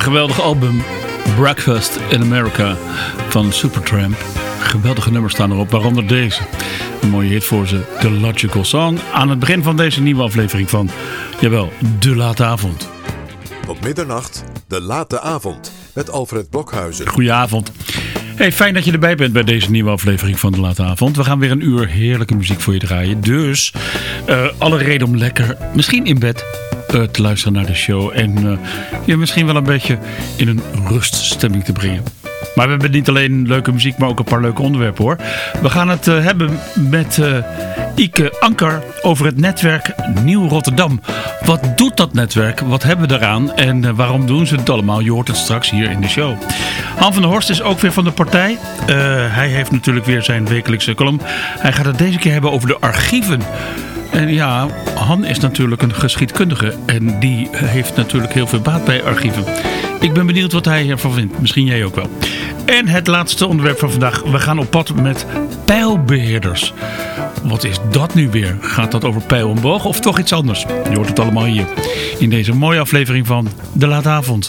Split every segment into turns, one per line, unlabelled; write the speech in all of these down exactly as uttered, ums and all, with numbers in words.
geweldige album Breakfast in America van Supertramp. Geweldige nummers staan erop, waaronder deze. Een mooie hit voor ze, The Logical Song. Aan het begin van deze nieuwe aflevering van, jawel, De Late Avond.
Op middernacht, De Late Avond, met Alfred Blokhuizen.
Goedenavond. Hey, fijn dat je erbij bent bij deze nieuwe aflevering van De Late Avond. We gaan weer een uur heerlijke muziek voor je draaien. Dus uh, alle reden om lekker, misschien in bed, uh, te luisteren naar de show. En uh, je misschien wel een beetje in een ruststemming te brengen. Maar we hebben niet alleen leuke muziek, maar ook een paar leuke onderwerpen hoor. We gaan het uh, hebben met uh, Ike Anker over het netwerk Nieuw Rotterdam. Wat doet dat netwerk? Wat hebben we daaraan? En uh, waarom doen ze het allemaal? Je hoort het straks hier in de show. Han van der Horst is ook weer van de partij. Uh, hij heeft natuurlijk weer zijn wekelijkse column. Hij gaat het deze keer hebben over de archieven. En ja, Han is natuurlijk een geschiedkundige. En die heeft natuurlijk heel veel baat bij archieven. Ik ben benieuwd wat hij ervan vindt. Misschien jij ook wel. En het laatste onderwerp van vandaag. We gaan op pad met pijlbeheerders. Wat is dat nu weer? Gaat dat over pijl en boog of toch iets anders? Je hoort het allemaal hier. In deze mooie aflevering van De Late Avond.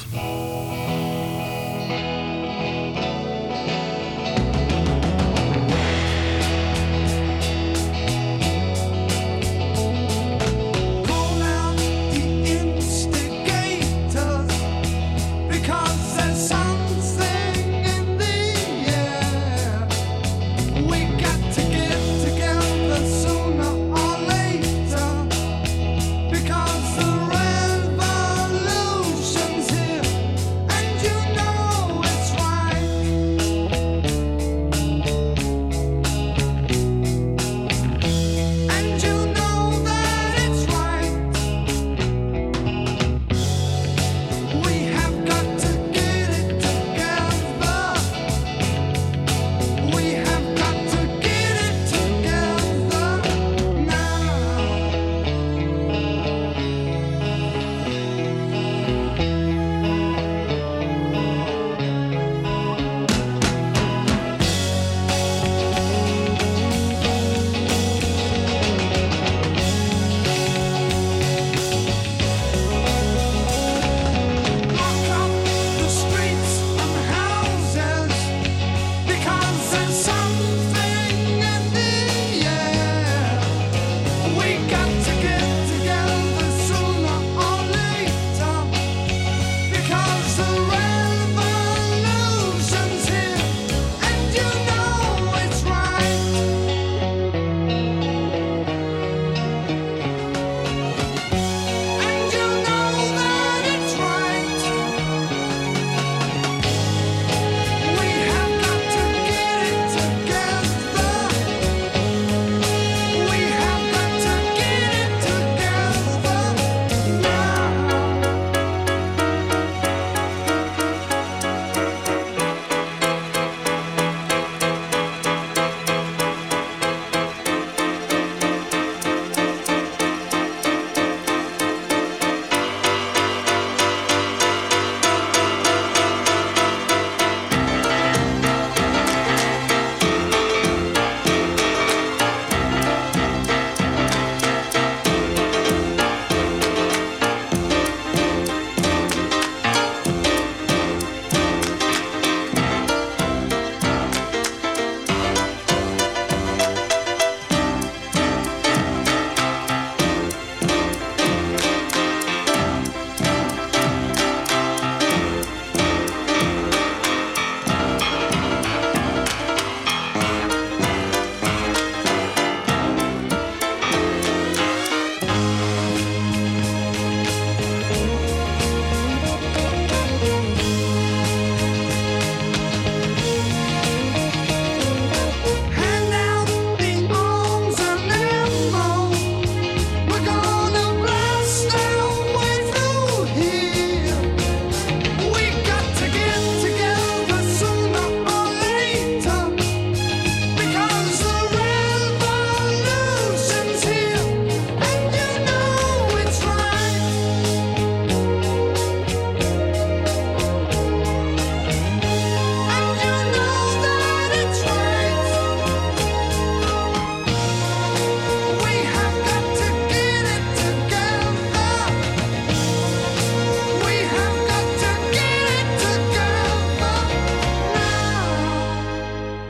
Because the revolution's here.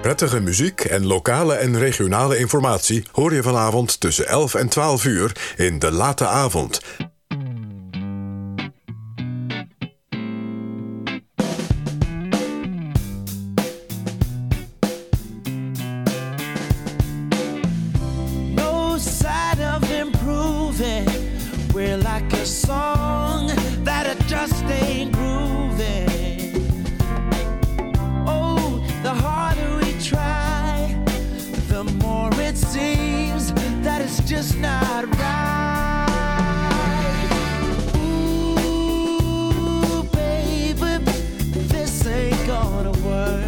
Prettige muziek en lokale en regionale informatie hoor je vanavond tussen elf en twaalf uur in De Late Avond.
No sign of improving. We're like a song that it just ain't grooving. Oh, the harder we try, the more it seems that it's just not right. Ooh, baby, this ain't gonna work.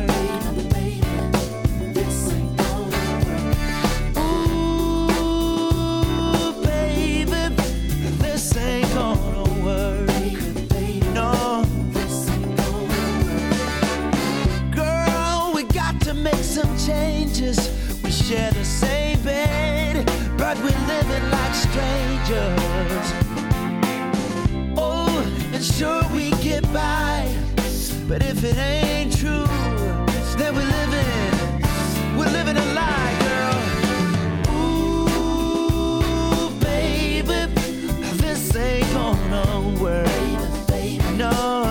Changes. We share the same bed, but we're living like strangers. Oh, and sure we get by, but if it ain't true, then we're living, we're living a lie, girl. Ooh, baby, this ain't gonna work. No.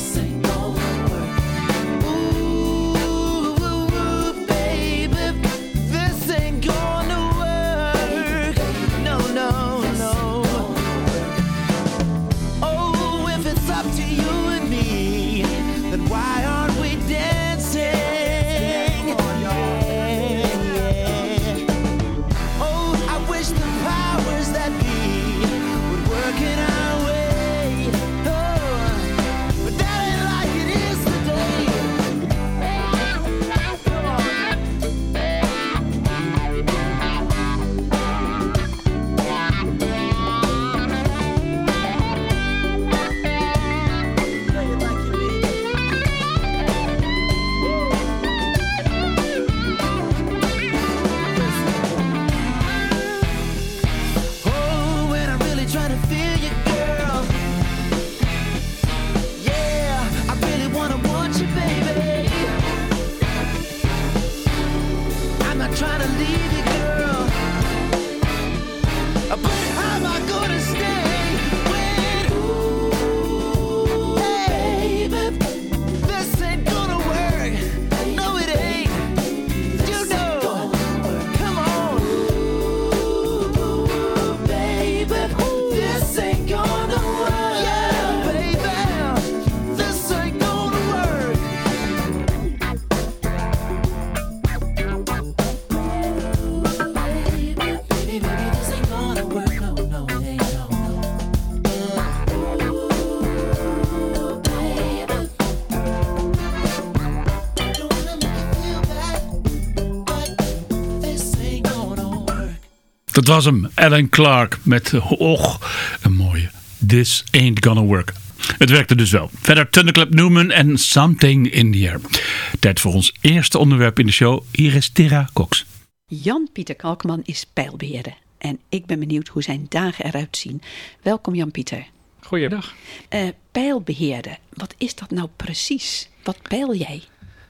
Dat was hem, Alan Clark met och, een mooie This Ain't Gonna Work. Het werkte dus wel. Verder Thunderclap Newman en Something in the Air. Tijd voor ons eerste onderwerp in de show. Hier is Tera Cox.
Jan-Pieter Kalkman is pijlbeheerder. En ik ben benieuwd hoe zijn dagen eruit zien. Welkom Jan-Pieter.
Goeiedag.
Uh, pijlbeheerder, wat is dat nou precies? Wat peil jij?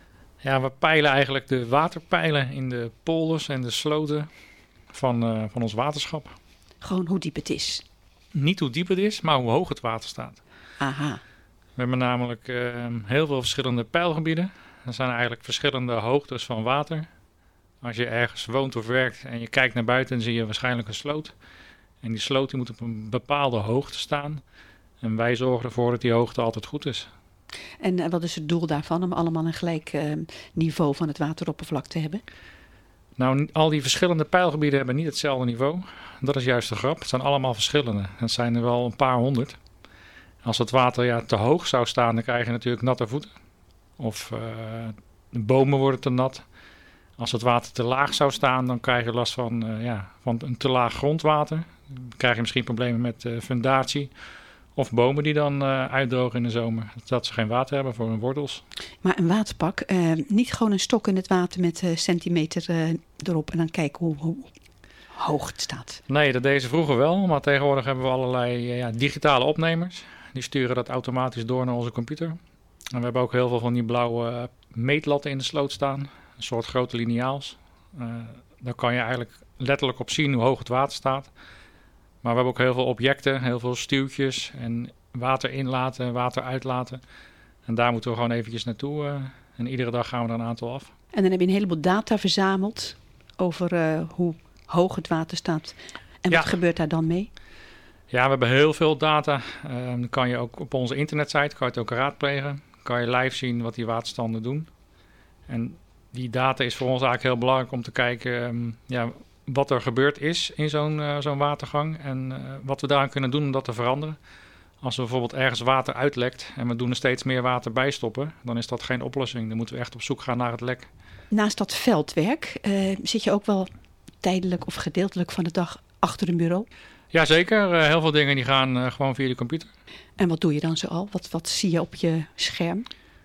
Ja, we peilen eigenlijk de waterpeilen in de polders en de sloten van, uh, van ons waterschap.
Gewoon hoe diep het is?
Niet hoe diep het is, maar hoe hoog het water staat.
Aha.
We hebben namelijk uh, heel veel verschillende peilgebieden. Er zijn eigenlijk verschillende hoogtes van water. Als je ergens woont of werkt en je kijkt naar buiten, dan zie je waarschijnlijk een sloot. En die sloot die moet op een bepaalde hoogte staan. En wij zorgen ervoor dat die hoogte altijd goed is.
En uh, wat is het doel daarvan om allemaal een gelijk uh, niveau van het wateroppervlak te hebben?
Nou, al die verschillende peilgebieden hebben niet hetzelfde niveau. Dat is juist de grap. Het zijn allemaal verschillende. Het zijn er wel een paar honderd. Als het water ja, te hoog zou staan, dan krijg je natuurlijk natte voeten. Of uh, de bomen worden te nat. Als het water te laag zou staan, dan krijg je last van, uh, ja, van een te laag grondwater. Dan krijg je misschien problemen met uh, fundatie. Of bomen die dan uh, uitdrogen in de zomer. Dat ze geen water hebben voor hun wortels.
Maar een waterpak, uh, niet gewoon een stok in het water met uh, centimeter uh, erop en dan kijken hoe, hoe hoog het staat.
Nee, dat deden ze vroeger wel. Maar tegenwoordig hebben we allerlei uh, ja, digitale opnemers. Die sturen dat automatisch door naar onze computer. En we hebben ook heel veel van die blauwe uh, meetlatten in de sloot staan. een soort grote lineaals. Uh, daar kan je eigenlijk letterlijk op zien hoe hoog het water staat. Maar we hebben ook heel veel objecten, heel veel stuwtjes en water inlaten, water uitlaten. En daar moeten we gewoon eventjes naartoe. Uh, en iedere dag gaan we er een aantal af.
En dan heb je een heleboel data verzameld over uh, hoe hoog het water staat. En
ja.
wat gebeurt daar dan mee?
Ja, we hebben heel veel data. Uh, dan kan je ook op onze internetsite kan je het ook raadplegen. Kan je live zien wat die waterstanden doen. En die data is voor ons eigenlijk heel belangrijk om te kijken um, ja, wat er gebeurd is in zo'n, uh, zo'n watergang. En uh, wat we daaraan kunnen doen om dat te veranderen. Als er bijvoorbeeld ergens water uitlekt en we doen er steeds meer water bij stoppen, dan is dat geen oplossing. Dan moeten we echt op zoek gaan naar het lek.
Naast dat veldwerk uh, zit je ook wel tijdelijk of gedeeltelijk van de dag achter een bureau?
Jazeker, uh, heel veel dingen die gaan uh, gewoon via de computer.
En wat doe je dan zoal? Wat, wat zie je op je scherm?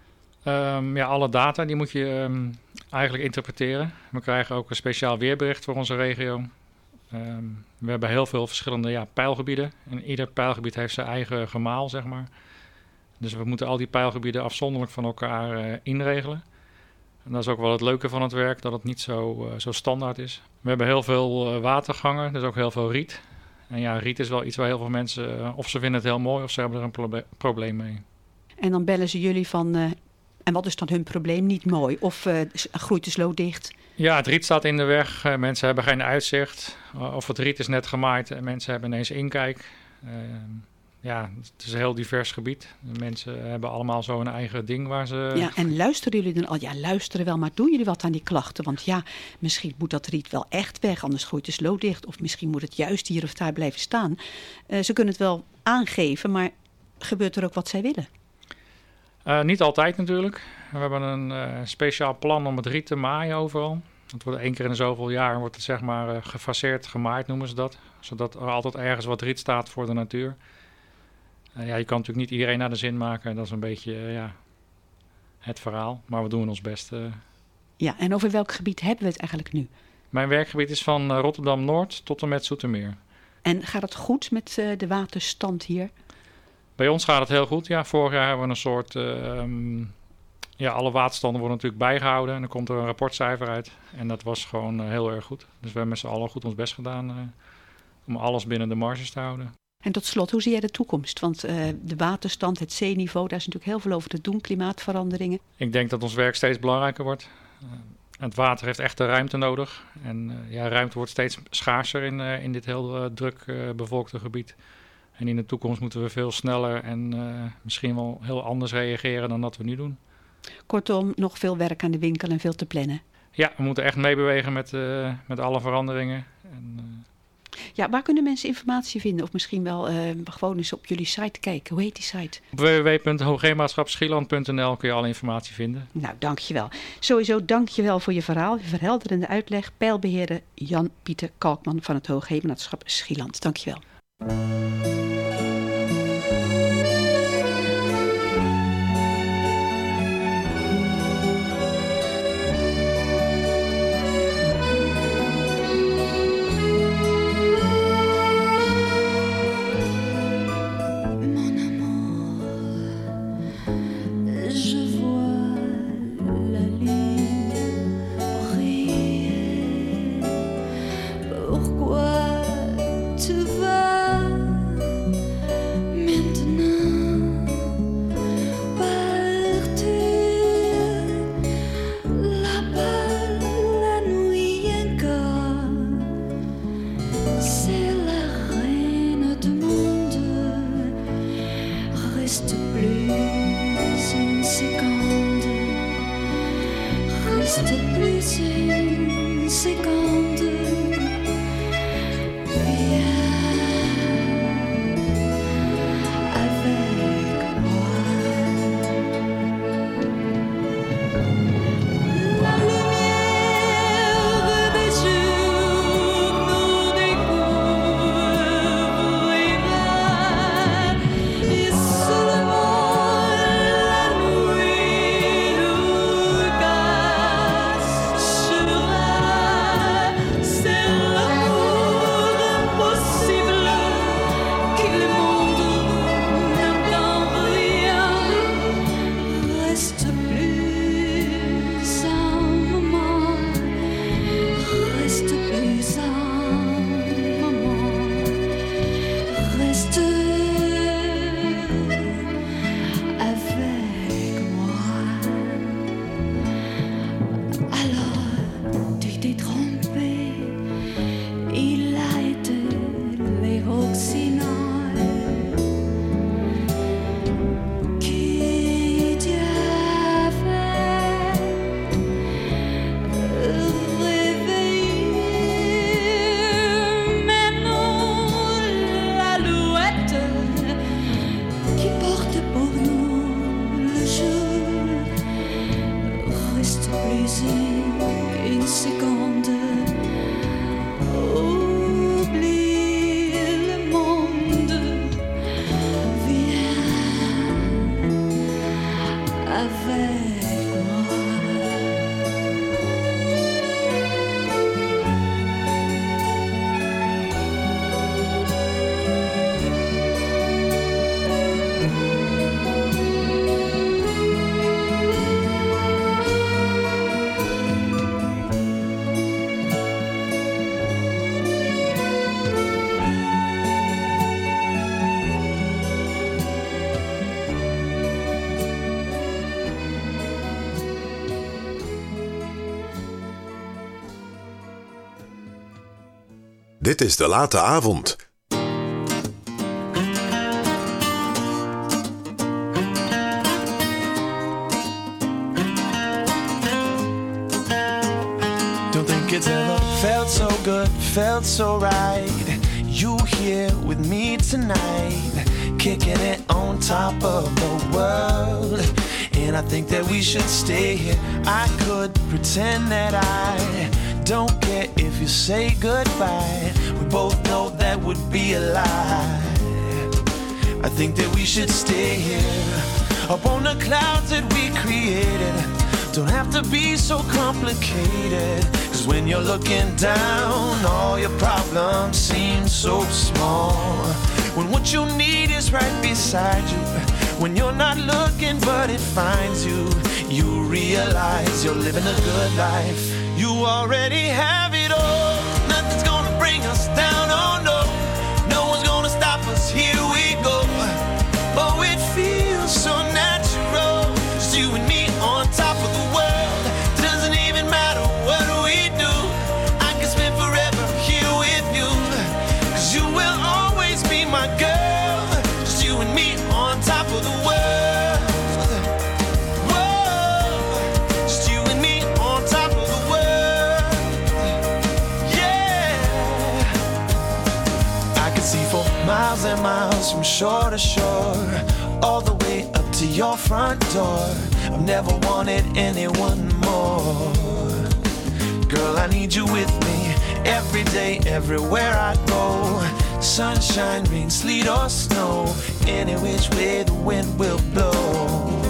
Um, ja, alle data die moet je um, eigenlijk interpreteren. We krijgen ook een speciaal weerbericht voor onze regio. Um, we hebben heel veel verschillende ja, pijlgebieden. En ieder pijlgebied heeft zijn eigen gemaal, zeg maar. Dus we moeten al die pijlgebieden afzonderlijk van elkaar uh, inregelen. En dat is ook wel het leuke van het werk, dat het niet zo, uh, zo standaard is. We hebben heel veel uh, watergangen, dus ook heel veel riet. En ja, riet is wel iets waar heel veel mensen, uh, of ze vinden het heel mooi of ze hebben er een proble- probleem mee.
En dan bellen ze jullie van, uh, en wat is dan hun probleem? Niet mooi of uh, groeit de sloot dicht?
Ja, het riet staat in de weg. Uh, mensen hebben geen uitzicht. Uh, of het riet is net gemaaid en mensen hebben ineens inkijk. Uh, ja, het is een heel divers gebied. De mensen hebben allemaal zo een eigen ding waar ze...
Ja, en luisteren jullie dan al? Ja, luisteren wel, maar doen jullie wat aan die klachten? Want ja, misschien moet dat riet wel echt weg, anders groeit de sloot dicht. Of misschien moet het juist hier of daar blijven staan. Uh, ze kunnen het wel aangeven, maar gebeurt er ook wat zij willen?
Uh, niet altijd natuurlijk. We hebben een uh, speciaal plan om het riet te maaien overal. Het wordt één keer in de zoveel jaar wordt het zeg maar uh, gefaseerd gemaaid, noemen ze dat. Zodat er altijd ergens wat riet staat voor de natuur. Uh, ja, je kan natuurlijk niet iedereen naar de zin maken. Dat is een beetje uh, ja, het verhaal. Maar we doen ons best. Uh.
Ja, en over welk gebied hebben we het eigenlijk nu?
Mijn werkgebied is van uh, Rotterdam-Noord tot en met Zoetermeer.
En gaat het goed met uh, de waterstand hier?
Bij ons gaat het heel goed. Ja, vorig jaar hebben we een soort... Uh, um, ja, alle waterstanden worden natuurlijk bijgehouden. En dan komt er een rapportcijfer uit. En dat was gewoon uh, heel erg goed. Dus we hebben met z'n allen goed ons best gedaan uh, om alles binnen de marges te houden.
En tot slot, hoe zie jij de toekomst? Want uh, de waterstand, het zeeniveau, daar is natuurlijk heel veel over te doen. Klimaatveranderingen.
Ik denk dat ons werk steeds belangrijker wordt. Uh, het water heeft echt de ruimte nodig. En uh, ja, ruimte wordt steeds schaarser in, uh, in dit heel uh, druk uh, bevolkte gebied. En in de toekomst moeten we veel sneller en uh, misschien wel heel anders reageren dan dat we nu doen.
Kortom, nog veel werk aan de winkel en veel te plannen.
Ja, we moeten echt meebewegen met, uh, met alle veranderingen. En, uh...
Ja, waar kunnen mensen informatie vinden? Of misschien wel uh, gewoon eens op jullie site kijken. Hoe heet die site?
Op w w w punt hoogheemmaatschap schieland punt n l kun je alle informatie vinden.
Nou, dankjewel. Sowieso dankjewel voor je verhaal, je verhelderende uitleg. Pijlbeheerder Jan-Pieter Kalkman van het Hoogheemmaatschap Schieland. Dankjewel.
Sera juste plus une, une seconde. Oublie le monde, viens avec moi.
Dit is De Late Avond.
Don't think it's ever felt so good, felt so right. You here with me tonight, kicking it on top of the world. And I think that we should stay here. I could pretend that I don't care if you say goodbye. We both know that would be a lie. I think that we should stay here, up on the clouds that we created. Don't have to be so complicated, 'cause when you're looking down, all your problems seem so small. When what you need is right beside you, when you're not looking but it finds you, you realize you're living a good life. You already have it all. Nothing's gonna bring us down, oh no. No one's gonna stop us, here we go. Oh, it feels so natural, just you and me on top of the world. Doesn't even matter what we do, I can spend forever here with you, 'cause you will always be my girl. Just you and me on top of the world. Whoa, just you and me on top of the world. Yeah, I can see for miles and miles from shore to shore, all the way up to your front door. I've never wanted anyone more. Girl, I need you with me every day, everywhere I go. Sunshine, rain, sleet or snow, any which way the wind will blow.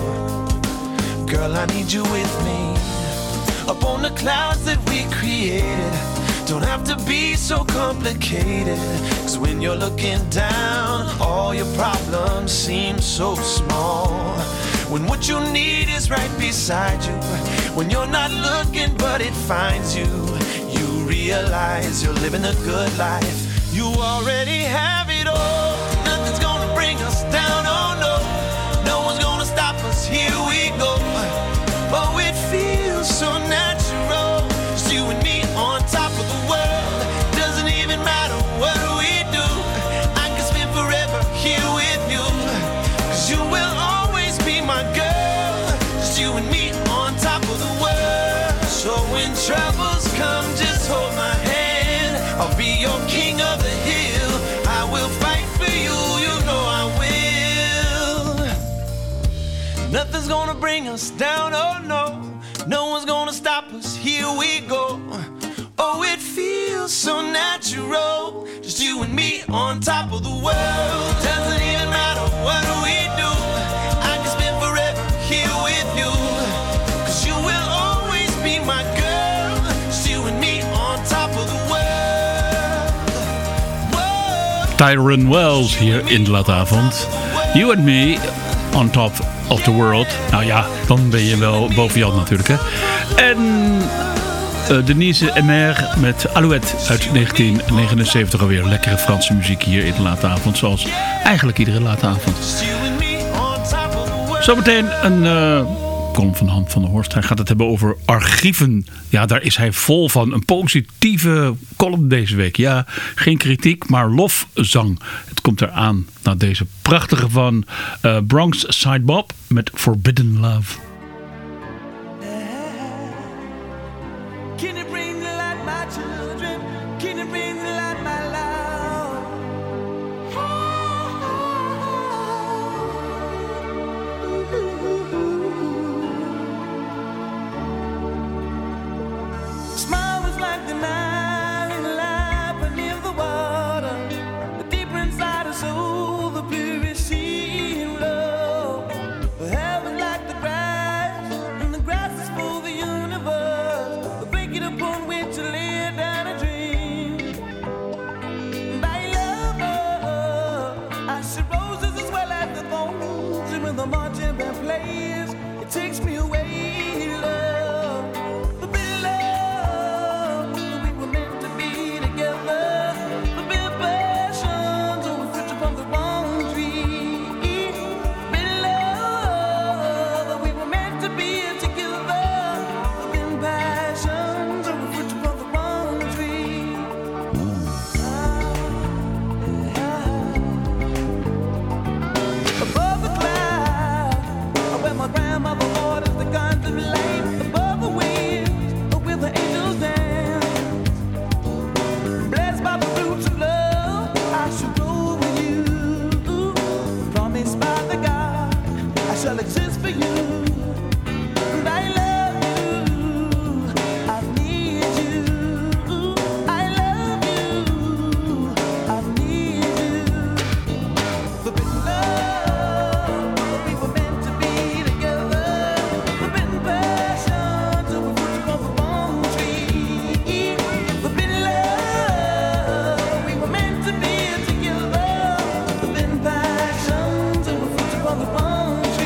Girl, I need you with me, up on the clouds that we created. Don't have to be so complicated, 'cause when you're looking down, all your problems seem so small. When what you need is right beside you, when you're not looking but it finds you, you realize you're living a good life. You already have it all. Nothing's gonna bring us down, oh no. No one's gonna stop us, here we go. Oh, it feels so natural, just you and me on top of the world. Doesn't even matter what we do, I can spend forever here with you, 'cause you will always be my girl. Just you and me on top of the world. So when troubles come, just hold my hand. I'll be your king of the hill. I will fight for you, you know I will. Nothing's gonna bring us down, oh no. No one's gonna stop us, here we go. Oh, it feels so natural, just you and me on top of the world. Doesn't even matter what we do, I can spend forever here with you, 'cause you will always be my girl. Just you and me on top of the world. Whoa.
Tyrone Wells hier in De Late Avond. You and me on top of the world. Nou ja, dan ben je wel boven Jan natuurlijk, hè. En uh, Denise Emer met Alouette uit negentien negenenzeventig alweer. Lekkere Franse muziek hier in De Late Avond, zoals eigenlijk iedere late avond. Zometeen een uh, column van Han van der Horst. Hij gaat het hebben over archieven. Ja, daar is hij vol van. Een positieve column deze week. Ja, geen kritiek, maar lofzang. Het komt eraan na deze prachtige van uh, Bronx Side Bob met Forbidden Love.
Can you bring the light, my children? Can you bring the light, my love? like the night light beneath the water. The deeper inside our soul, the purest sea in love. The heaven like the grass, and the grass is for the universe. The blanket upon which to lay down a dream. And I love her. I see roses as well as the thorns, and when the marching band plays, it takes me away. Shall exist for you, and I love you. I need you. I love you. I need you. Forbidden love, we were meant to be together. Forbidden passion, till we fruit upon the palm tree. Forbidden love, we were meant to be together. Forbidden passion, till we fruit upon the palm tree.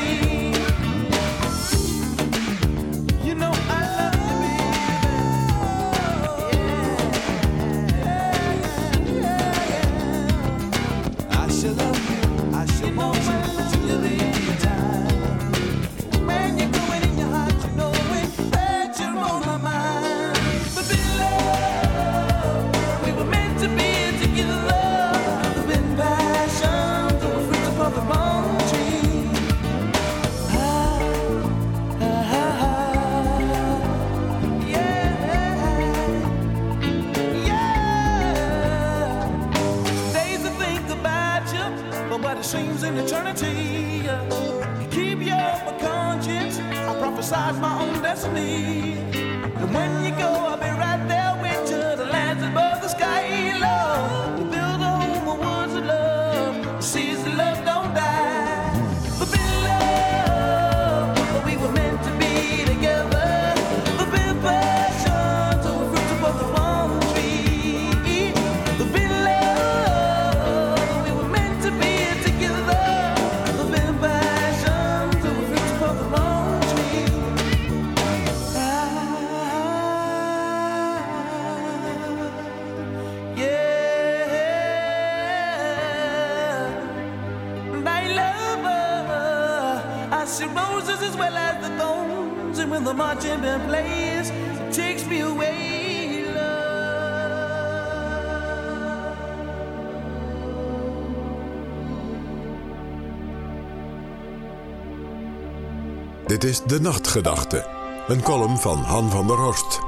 Seems an eternity. Keep you up a conscience. I prophesied my own destiny. And when you go, I'll be right there with you. The lands above the sky, love. We build a home of words of love. The seas of love don't die. Forbidden love, we were meant to be together. Forbidden passion, so we're fruits above the palm tree. Forbidden love, we were meant to be. Roses as well as the thorns, and when the marching band plays, it takes me away, love.
Dit is De Nachtgedachte, een column van Han van der Horst.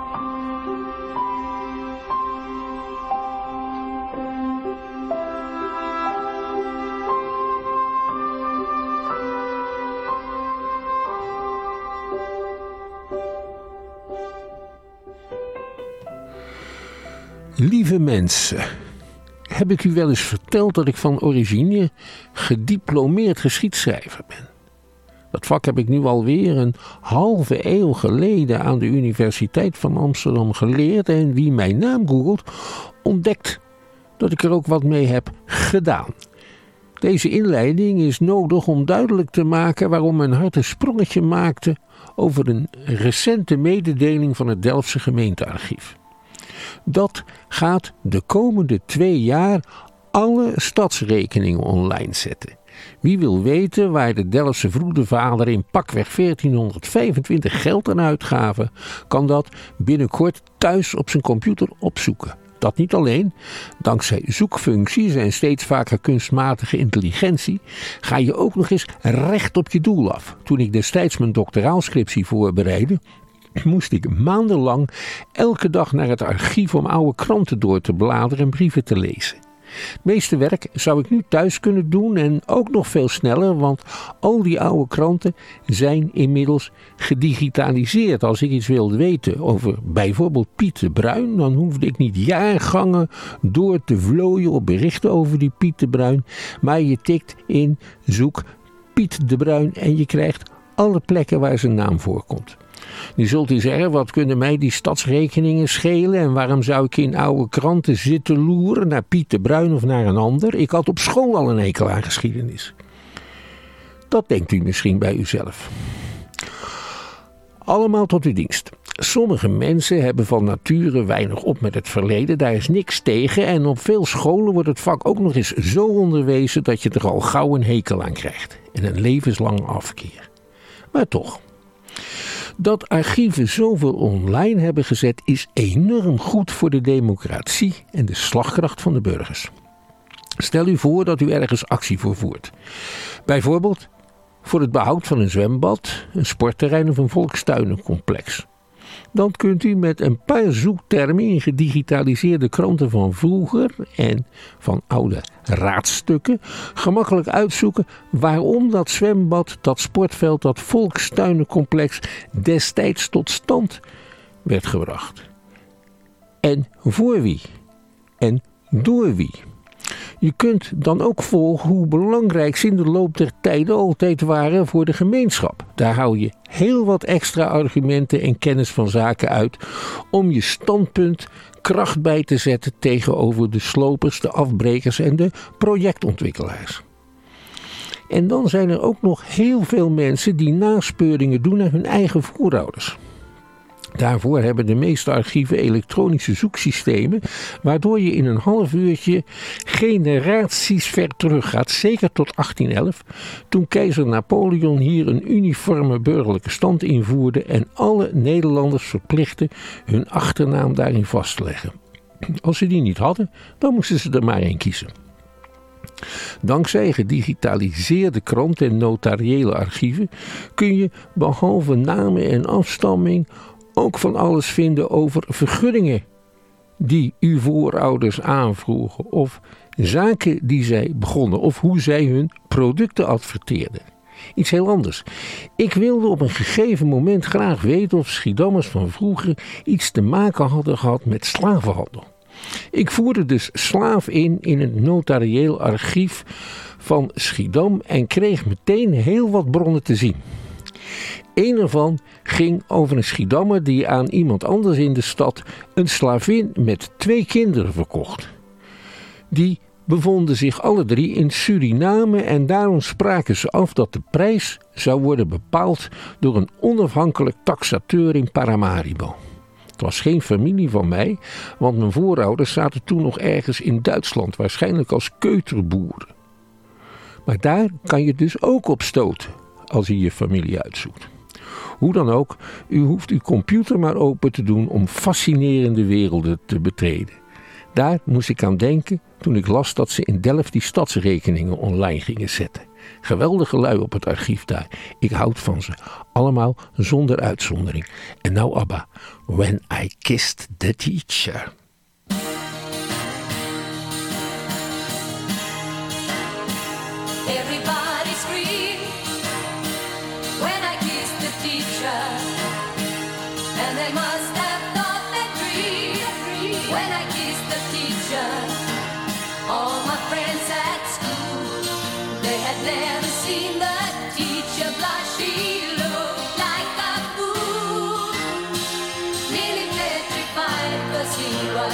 Lieve mensen, heb ik u wel eens verteld dat ik van origine gediplomeerd geschiedschrijver ben? Dat vak heb ik nu alweer een halve eeuw geleden aan de Universiteit van Amsterdam geleerd en wie mijn naam googelt, ontdekt dat ik er ook wat mee heb gedaan. Deze inleiding is nodig om duidelijk te maken waarom mijn hart een sprongetje maakte over een recente mededeling van het Delftse gemeentearchief. Dat gaat de komende twee jaar alle stadsrekeningen online zetten. Wie wil weten waar de Delftse vroedervader in pakweg veertienhonderdvijfentwintig geld aan uitgaven, kan dat binnenkort thuis op zijn computer opzoeken. Dat niet alleen, dankzij zoekfuncties en steeds vaker kunstmatige intelligentie ga je ook nog eens recht op je doel af. Toen ik destijds mijn doctoraalscriptie voorbereidde, moest ik maandenlang elke dag naar het archief om oude kranten door te bladeren en brieven te lezen. Het meeste werk zou ik nu thuis kunnen doen en ook nog veel sneller, want al die oude kranten zijn inmiddels gedigitaliseerd. Als ik iets wilde weten over bijvoorbeeld Piet de Bruin, dan hoefde ik niet jaargangen door te vlooien op berichten over die Piet de Bruin, maar je tikt in zoek Piet de Bruin en je krijgt alle plekken waar zijn naam voorkomt. Nu zult u zeggen, wat kunnen mij die stadsrekeningen schelen en waarom zou ik in oude kranten zitten loeren naar Piet de Bruin of naar een ander? Ik had op school al een hekel aan geschiedenis. Dat denkt u misschien bij uzelf. Allemaal tot uw dienst. Sommige mensen hebben van nature weinig op met het verleden, daar is niks tegen en op veel scholen wordt het vak ook nog eens zo onderwezen dat je er al gauw een hekel aan krijgt en een levenslange afkeer. Maar toch, dat archieven zoveel online hebben gezet is enorm goed voor de democratie en de slagkracht van de burgers. Stel u voor dat u ergens actie voor voert. Bijvoorbeeld voor het behoud van een zwembad, een sportterrein of een volkstuinencomplex. Dan kunt u met een paar zoektermen in gedigitaliseerde kranten van vroeger en van oude raadstukken gemakkelijk uitzoeken waarom dat zwembad, dat sportveld, dat volkstuinencomplex destijds tot stand werd gebracht. En voor wie? En door wie? Je kunt dan ook volgen hoe belangrijk ze in de loop der tijden altijd waren voor de gemeenschap. Daar hou je heel wat extra argumenten en kennis van zaken uit om je standpunt kracht bij te zetten tegenover de slopers, de afbrekers en de projectontwikkelaars. En dan zijn er ook nog heel veel mensen die naspeuringen doen naar hun eigen voorouders. Daarvoor hebben de meeste archieven elektronische zoeksystemen, waardoor je in een half uurtje generaties ver teruggaat, zeker tot achttien elf, toen keizer Napoleon hier een uniforme burgerlijke stand invoerde en alle Nederlanders verplichtte hun achternaam daarin vast te leggen. Als ze die niet hadden, dan moesten ze er maar één kiezen. Dankzij gedigitaliseerde kranten en notariële archieven kun je behalve namen en afstamming ook van alles vinden over vergunningen die uw voorouders aanvroegen of zaken die zij begonnen of hoe zij hun producten adverteerden. Iets heel anders. Ik wilde op een gegeven moment graag weten of Schiedammers van vroeger iets te maken hadden gehad met slavenhandel. Ik voerde dus slaaf in in het notarieel archief van Schiedam en kreeg meteen heel wat bronnen te zien. Een ervan ging over een Schiedammer die aan iemand anders in de stad een slavin met twee kinderen verkocht. Die bevonden zich alle drie in Suriname en daarom spraken ze af dat de prijs zou worden bepaald door een onafhankelijk taxateur in Paramaribo. Het was geen familie van mij, want mijn voorouders zaten toen nog ergens in Duitsland, waarschijnlijk als keuterboeren. Maar daar kan je dus ook op stoten als je je familie uitzoekt. Hoe dan ook, u hoeft uw computer maar open te doen om fascinerende werelden te betreden. Daar moest ik aan denken toen ik las dat ze in Delft die stadsrekeningen online gingen zetten. Geweldige lui op het archief daar. Ik houd van ze. Allemaal zonder uitzondering. En nou Abba, When I Kissed the Teacher.
Everybody's free when I kiss the teacher, and they must have thought that free when I kiss the teacher. All my friends at school, they had never seen the teacher blush. She looked like a fool, nearly petrified, 'cause he was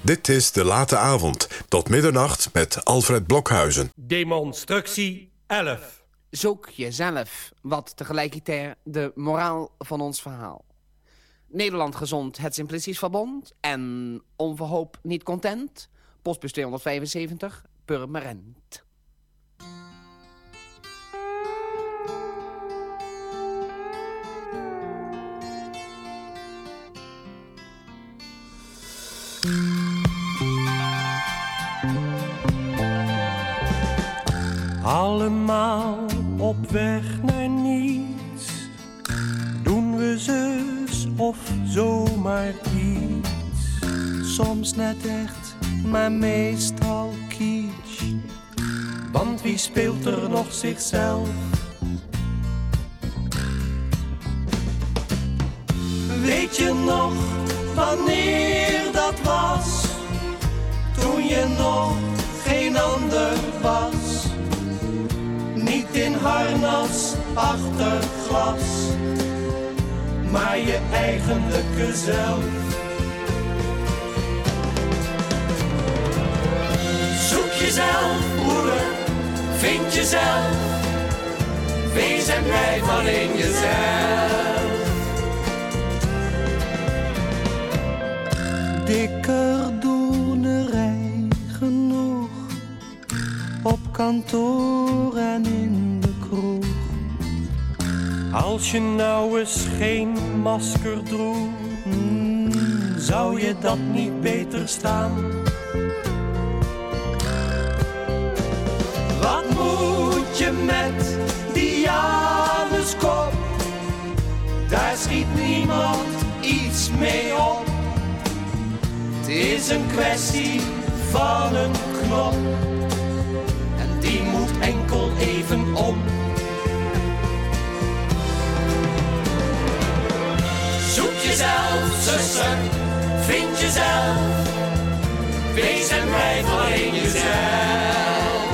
Dit is De Late Avond, tot middernacht met Alfred Blokhuizen.
Demonstructie elf.
Zoek jezelf, wat tegelijkertijd de moraal van ons verhaal. Nederland gezond, het Simplicies Verbond en onverhoop niet content. Postbus tweehonderdvijfenzeventig, Purmerend.
Allemaal op weg naar niets. Doen we zus of zomaar iets. Soms net echt, maar meestal kitsch. Want wie speelt er nog zichzelf? Weet je nog wanneer dat was? Toen je nog geen ander was. Niet in harnas achter glas, maar je eigenlijke zelf. Zoek jezelf, broeder, vind jezelf. Wees en blijf alleen jezelf. Dikker doenerij genoeg, op kantoor en in de kroeg. Als je nou eens geen masker droeg, mm, zou je dat niet beter staan? Wat moet je met die Januskop? Daar schiet niemand iets mee op. Het is een kwestie van een knop. Die moet enkel even om. Zoek jezelf, zuster, vind jezelf. Wees en blijf alleen jezelf.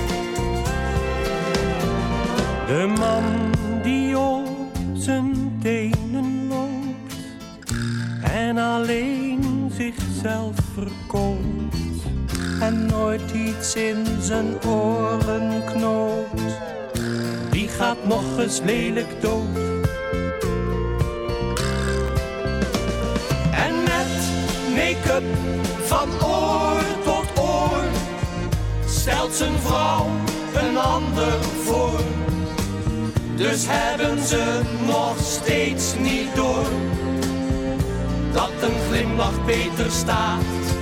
De man die op zijn tenen loopt en alleen zichzelf verkoopt. En nooit iets in zijn oren knoopt, die gaat nog eens lelijk dood. En met make-up van oor tot oor stelt zijn vrouw een ander voor. Dus hebben ze nog steeds niet door dat een glimlach beter staat.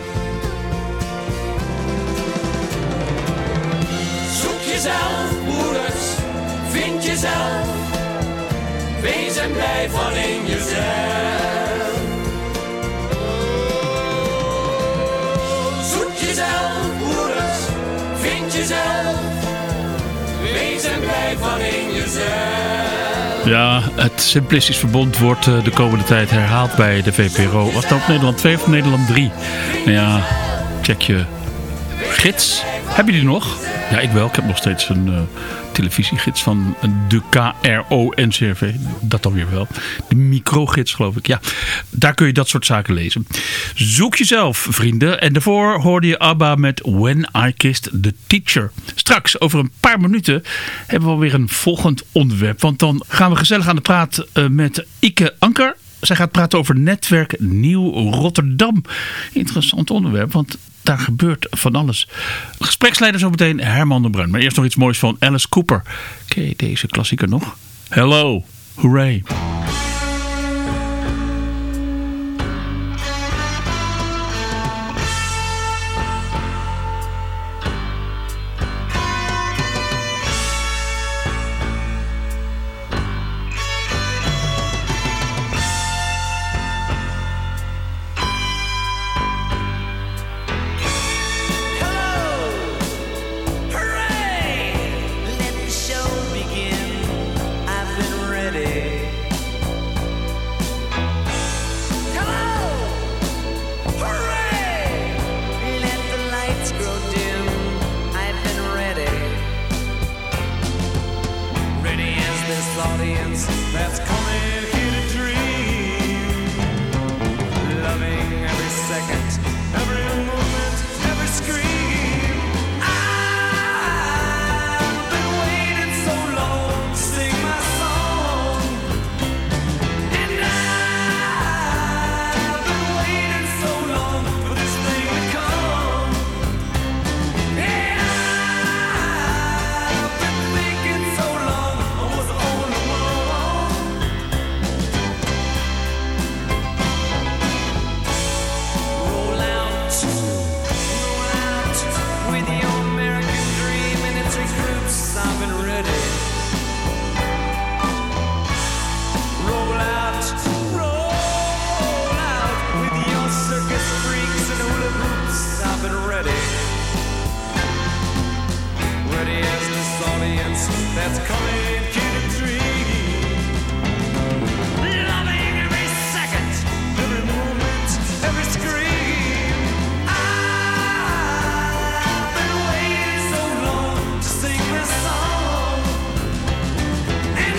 Jezelf, broeders, vind jezelf. Wees en blijf alleen jezelf. Zoek jezelf, broeders, vind jezelf. Wees en blijf alleen jezelf.
Ja, het Simplistisch Verbond wordt uh, de komende tijd herhaald bij de V P R O. Was dat op Nederland twee of Nederland drie? Nou ja, check je gids. Heb je die nog? Ja, ik wel. Ik heb nog steeds een uh, televisiegids van de K R O N C R V. Dat dan weer wel. De microgids, geloof ik. Ja, daar kun je dat soort zaken lezen. Zoek jezelf, vrienden. En daarvoor hoorde je ABBA met When I Kissed the Teacher. Straks, over een paar minuten, hebben we alweer een volgend onderwerp. Want dan gaan we gezellig aan de praat uh, met Ike Anker. Zij gaat praten over netwerk Nieuw Rotterdam. Interessant onderwerp, want daar gebeurt van alles. Gespreksleider zo meteen Herman de Bruin. Maar eerst nog iets moois van Alice Cooper. Ken je deze klassieker nog? Hello, hooray.
Let the show begin. I've been ready. roll out with the old American dream and its recruits. I've been ready. Roll out, roll out with your circus freaks and hula hoops. I've been ready. Ready as this audience that's coming to the tree. Loving every second, every moment, every scream. I've been waiting so long to sing this song. And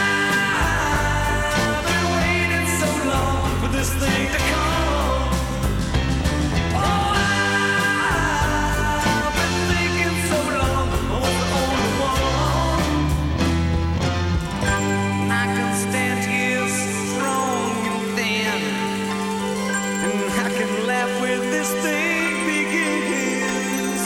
I've been waiting so long for this thing to come. Oh, I've been thinking so long I was the only one. I can stand here strong and thin, and I can laugh when this thing begins.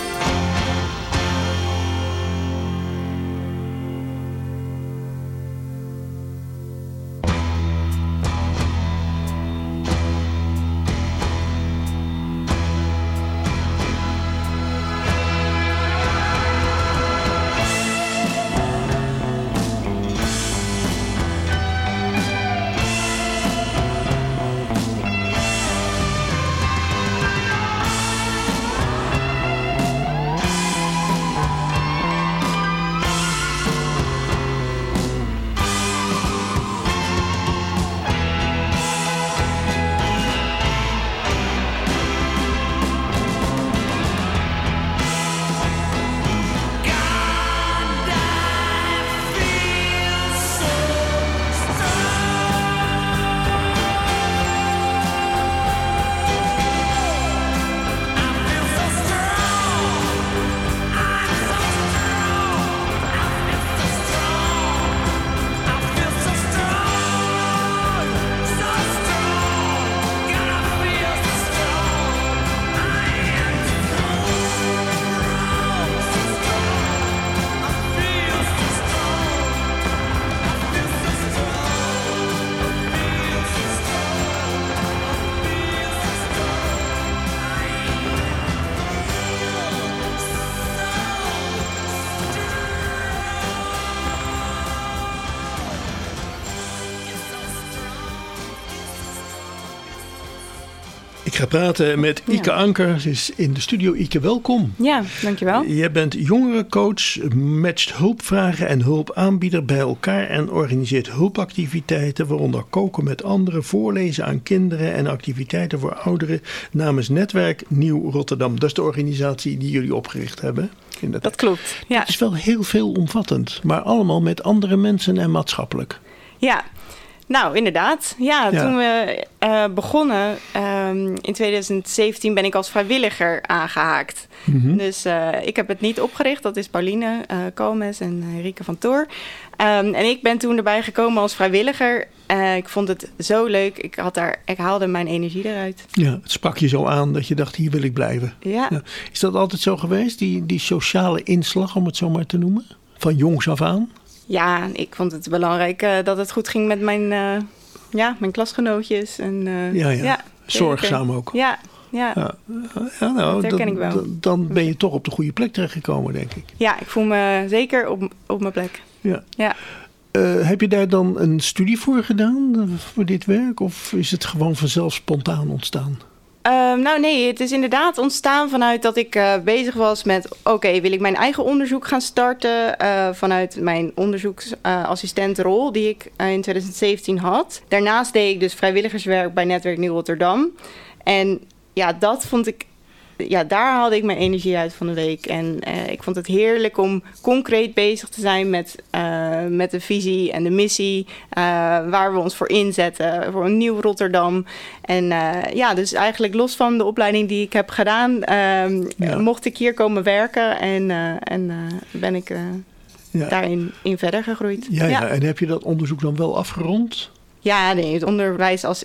Ik ga praten met Ike
Ja.
Anker. Ze is in de studio. Ike, welkom.
Ja, dankjewel.
Jij bent jongerencoach, matcht hulpvragen en hulpaanbieder bij elkaar en organiseert hulpactiviteiten, waaronder koken met anderen, voorlezen aan kinderen en activiteiten voor ouderen namens Netwerk Nieuw Rotterdam. Dat is de organisatie die jullie opgericht hebben.
Dat klopt. Ja.
Het is wel heel veelomvattend, maar allemaal met andere mensen en maatschappelijk.
Ja. Nou, inderdaad. Ja,
Ja.
toen we uh, begonnen um, in tweeduizend zeventien ben ik als vrijwilliger aangehaakt.
Mhm.
Dus uh, ik heb het niet opgericht. Dat is Pauline uh, Koolmes en uh, Rieke van Toor. Um, en ik ben toen erbij gekomen als vrijwilliger. Uh, ik vond het zo leuk. Ik, had daar, ik haalde mijn energie eruit.
Ja, het sprak je zo aan dat je dacht, hier wil ik blijven.
Ja.
Ja. Is dat altijd zo geweest, die, die sociale inslag, om het zo maar te noemen? Van jongs af aan?
Ja, ik vond het belangrijk uh, dat het goed ging met mijn, uh, ja, mijn klasgenootjes. En, uh,
Ja, ja.
ja
Zorgzaam
zeker.
ook.
Ja, ja.
Ja, ja nou,
Dat herken
dan,
ik wel.
dan- dan ben je toch op de goede plek terechtgekomen, denk ik.
Ja, ik voel me zeker op, op mijn plek.
Ja.
Ja.
Uh, heb je daar dan een studie voor gedaan, uh, voor dit werk? Of is het gewoon vanzelf spontaan ontstaan?
Uh, nou nee, het is inderdaad ontstaan vanuit dat ik uh, bezig was met... oké, okay, wil ik mijn eigen onderzoek gaan starten... Uh, vanuit mijn onderzoeksassistentenrol uh, die ik uh, in tweeduizend zeventien had. Daarnaast deed ik dus vrijwilligerswerk bij Netwerk Nieuw Rotterdam. En ja, dat vond ik... Ja, daar haalde ik mijn energie uit van de week. En uh, ik vond het heerlijk om concreet bezig te zijn met, uh, met de visie en de missie. Uh, waar we ons voor inzetten. Voor een nieuw Rotterdam. En uh, ja, dus eigenlijk los van de opleiding die ik heb gedaan. Uh,
Ja.
mocht ik hier komen werken. En, uh, en uh, ben ik uh,
Ja.
daarin in verder gegroeid.
Ja, ja.
ja.
En heb je dat onderzoek dan wel afgerond?
Ja, nee, het onderwijs als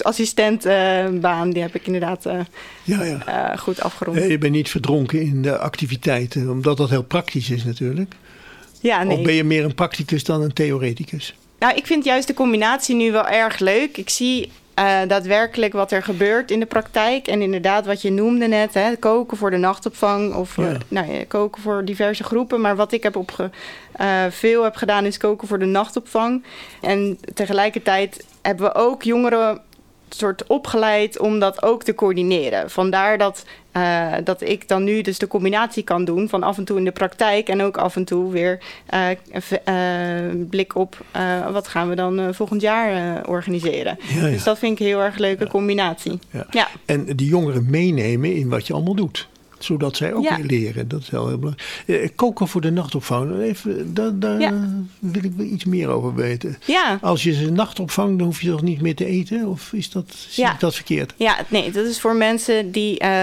onderzoeksassistentenbaan, die heb ik inderdaad uh,
Ja, ja.
uh, goed afgerond.
Nee, je bent niet verdronken in de activiteiten, omdat dat heel praktisch is natuurlijk.
Ja, nee.
Of ben je meer een practicus dan een theoreticus?
Nou, ik vind juist de combinatie nu wel erg leuk. Ik zie uh, daadwerkelijk wat er gebeurt in de praktijk. En inderdaad, wat je noemde net, hè, koken voor de nachtopvang of ja. uh, nou ja, koken voor diverse groepen. Maar wat ik heb opge, uh, veel heb gedaan is koken voor de nachtopvang. En tegelijkertijd hebben we ook jongeren soort opgeleid om dat ook te coördineren. Vandaar dat, uh, dat ik dan nu dus de combinatie kan doen van af en toe in de praktijk en ook af en toe weer uh, uh, blik op uh, wat gaan we dan uh, volgend jaar uh, organiseren. Ja, ja. Dus dat vind ik een heel erg leuke ja. combinatie.
Ja.
Ja.
En die jongeren meenemen in wat je allemaal doet. Zodat zij ook ja. weer leren. Dat is wel heel belangrijk. Eh, koken voor de nachtopvang. Even, daar daar ja. wil ik wel iets meer over weten.
Ja.
Als je ze nachtopvangt, dan hoef je toch niet meer te eten? Of is dat, zie ja. ik dat verkeerd?
Ja, nee. Dat is voor mensen die uh,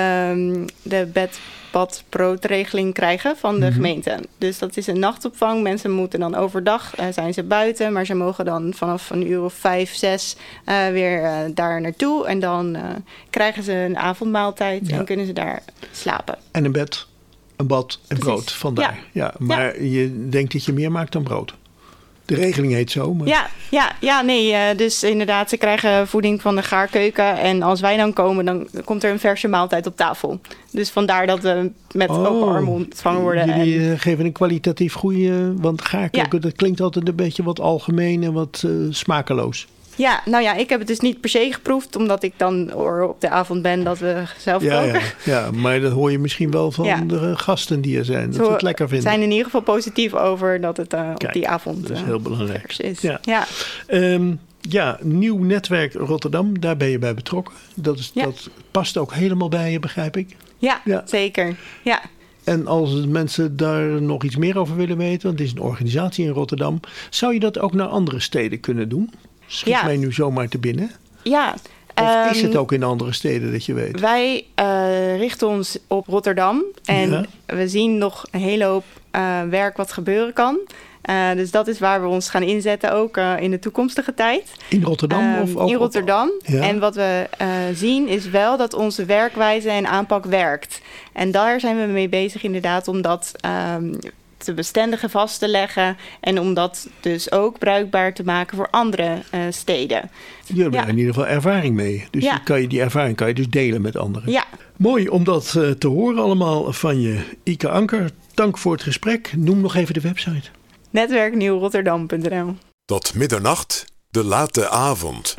de bed, bad, broodregeling krijgen van de mm-hmm. gemeente. Dus dat is een nachtopvang. Mensen moeten dan overdag, uh, zijn ze buiten. Maar ze mogen dan vanaf een uur of vijf, zes uh, weer uh, daar naartoe. En dan uh, krijgen ze een avondmaaltijd ja. en kunnen ze daar slapen.
En een bed, een bad en Precies. brood vandaar. Ja. Ja, maar ja. je denkt dat je meer maakt dan brood. De regeling heet zo. Maar...
Ja, ja, ja, nee. Uh, dus inderdaad, ze krijgen voeding van de gaarkeuken. En als wij dan komen, dan komt er een verse maaltijd op tafel. Dus vandaar dat we met oh, open armen ontvangen worden.
Jullie en... geven een kwalitatief goede... Want gaarkeuken, ja. dat klinkt altijd een beetje wat algemeen en wat uh, smakeloos.
Ja, nou ja, ik heb het dus niet per se geproefd, omdat ik dan op de avond ben dat we zelf
ja,
koken.
Ja, ja, maar dat hoor je misschien wel van ja. de gasten die er zijn, dat Zo, ze het lekker vinden.
We zijn in ieder geval positief over dat het uh, Kijk, op die avond
dat is heel belangrijk.
is.
Ja.
Ja.
Um, ja, nieuw netwerk Rotterdam, daar ben je bij betrokken. Dat, is, ja. dat past ook helemaal bij je, begrijp ik?
Ja, ja. zeker. Ja.
En als mensen daar nog iets meer over willen weten, want het is een organisatie in Rotterdam, zou je dat ook naar andere steden kunnen doen? Schiet ja. mij nu zomaar te binnen.
Ja.
Of is
um,
het ook in andere steden dat je weet?
Wij uh, richten ons op Rotterdam. En ja. we zien nog een hele hoop uh, werk wat gebeuren kan. Uh, dus dat is waar we ons gaan inzetten ook uh, in de toekomstige tijd.
In Rotterdam?
Um,
of ook
in Rotterdam.
Op, ja.
En wat we uh, zien is wel dat onze werkwijze en aanpak werkt. En daar zijn we mee bezig inderdaad om dat... Um, te bestendigen vast te leggen en om dat dus ook bruikbaar te maken voor andere uh, steden.
Jullie hebben
ja.
in ieder geval ervaring mee. Dus
ja.
kan je, die ervaring kan je dus delen met anderen.
Ja.
Mooi om dat uh, te horen allemaal van je, Ike Anker. Dank voor het gesprek. Noem nog even de website.
netwerknieuw rotterdam punt n l.
Tot middernacht, de late avond.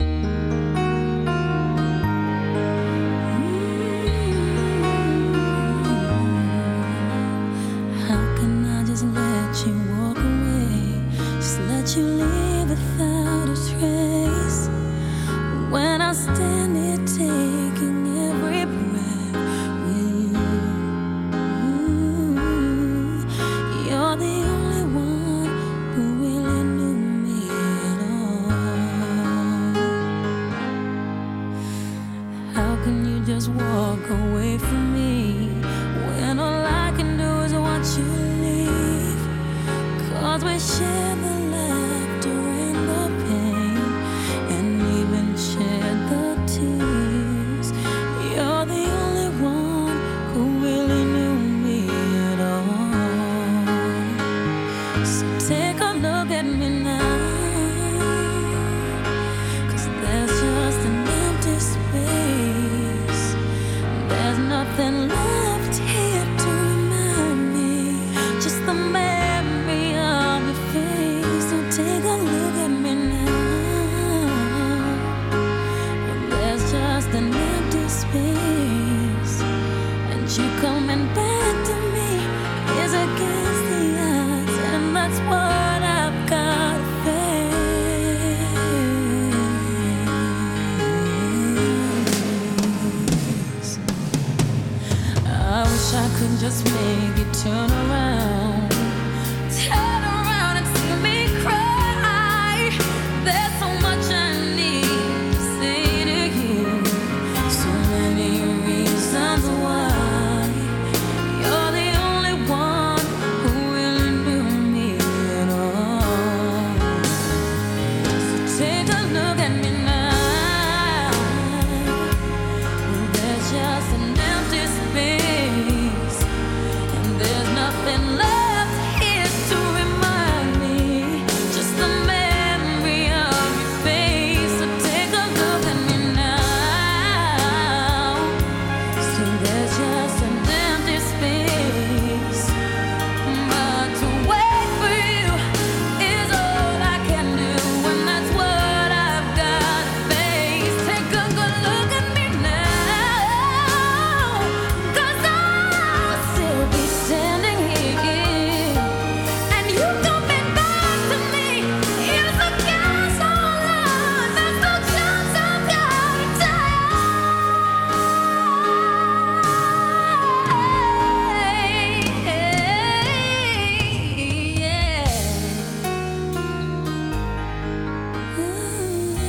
You leave without a trace. When I stand here taking every breath with you, you're the only one who really knew me at all. How can you just walk away from me when all I can do is watch you leave? 'Cause we share the nothing left here to remind me, just the memory of your face. So take a look at me now. There's just an empty space, and you coming back to me is against the odds, and that's what I've got to face. I wish I could just make you turn around, turn around and see me cry. There's so much I need to say to you, so many reasons why. You're the only one who really knew me at all. So take a look at me now. There's just an empty space, and there's nothing left.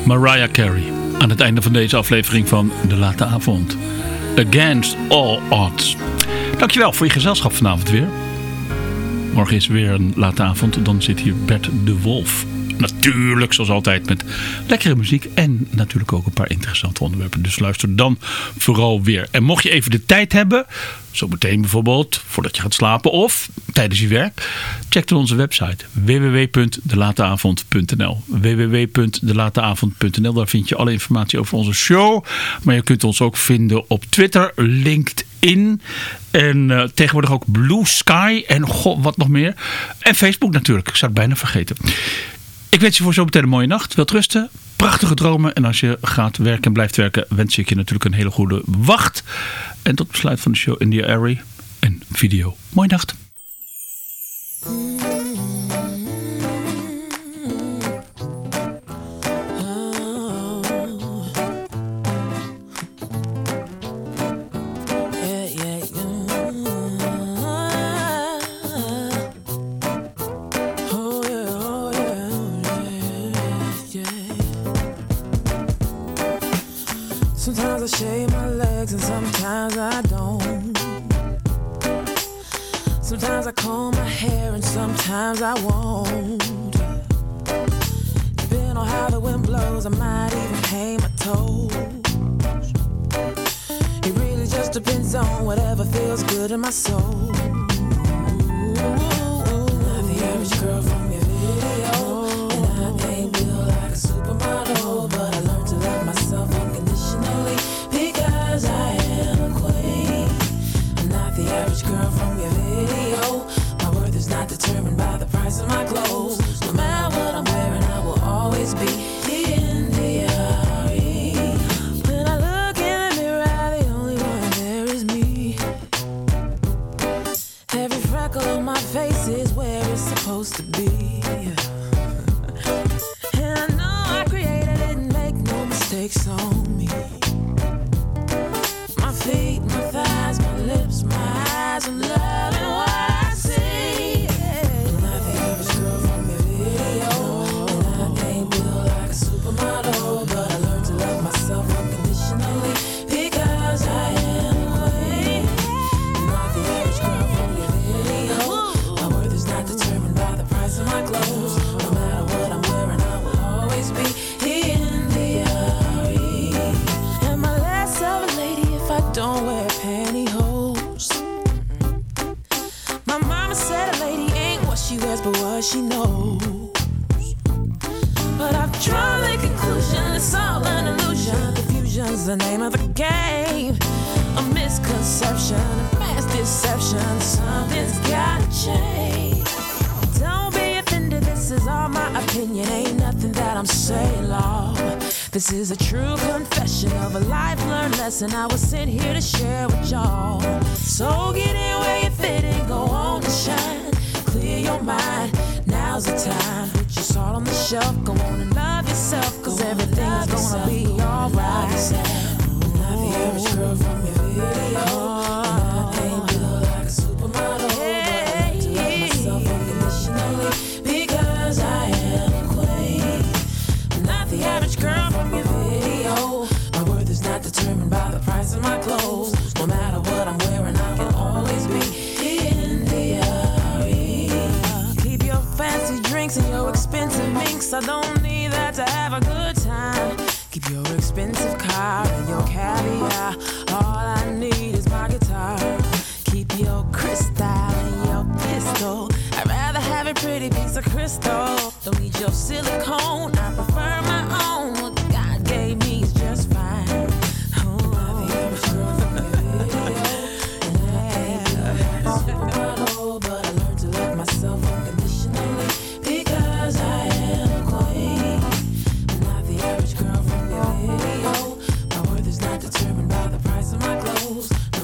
Mariah Carey. Aan het einde van deze aflevering van De Late Avond. Against All Odds. Dankjewel voor je gezelschap vanavond weer. Morgen is weer een late avond. Dan zit hier Bert de Wolf. Natuurlijk, zoals altijd, met lekkere muziek. En natuurlijk ook een paar interessante onderwerpen. Dus luister dan vooral weer. En mocht je even de tijd hebben, zometeen bijvoorbeeld, voordat je gaat slapen of tijdens je werk, check dan onze website w w w punt de late avond punt n l. w w w punt de late avond punt n l. Daar vind je alle informatie over onze show. Maar je kunt ons ook vinden op Twitter, LinkedIn en uh, tegenwoordig ook Blue Sky en god, wat nog meer. En Facebook natuurlijk, ik zou het bijna vergeten. Ik wens je voor zometeen een mooie nacht. Wilt rusten, prachtige dromen. En als je gaat werken en blijft werken, wens ik je natuurlijk een hele goede wacht. En tot besluit van de show India Airy en video. Mooie nacht.
Sometimes I shave my legs and sometimes I don't. Sometimes I comb my hair and sometimes I won't. Depending on how the wind blows, I might even paint my toes. It really just depends on whatever feels good in my soul. Not the average girl from your video, and I ain't built like a supermodel, but I learned to love myself unconditionally because I am a queen. I'm not the average girl from your video. My worth is not determined by the price of my clothes. No matter what I'm wearing, I will always be in the R E. When I look in the mirror, the only one there is me. Every freckle on my face is where it's supposed to be. And I know I created it and make no mistakes on me. My feet, my thighs, my lips, my eyes, I'm loving what I see. I'm not the average girl from your video, and I ain't built like a supermodel, but I learned to love myself unconditionally because I am a queen. I'm not the average girl from your video. My worth is not determined by the price of my clothes. No matter what I'm wearing, I will always be in the R E. Am I less of a lady if I don't wear pantyhose? My mama said a lady ain't what she wears but what she knows. But I've drawn the conclusion it's all an illusion. Confusion's the name of the game. A misconception, a mass deception. Something's gotta change. Don't be offended, this is all my opinion. Ain't nothing that I'm saying, Lord. This is a true confession of a life-learned lesson I was sent here to share with y'all. So get in where you fit and go on and shine. Clear your mind, now's the time. Put your salt on the shelf, go on and love yourself, cause everything's gonna be alright. Not the average girl from your video, and I ain't built like a supermodel, but I learned to love myself unconditionally because I am a queen. I'm not the average girl from your video. My worth is not determined by the price of my clothes. No matter what I'm wearing, I can always be in the R E. Keep your fancy drinks and your expensive minks. I don't need that to have a good time. Keep your expensive car and your caviar. All I need is my guitar. Keep your crystal and your pistol. I'd rather have a pretty piece of crystal. Don't need your silicone, I prefer my own. What God gave me is just fine. Oh, I'm the average girl from your video, and I ain't built like a supermodel, but I learned to love myself unconditionally because I am a queen. I'm not the average girl from your video. My worth is not determined by the price of my clothes.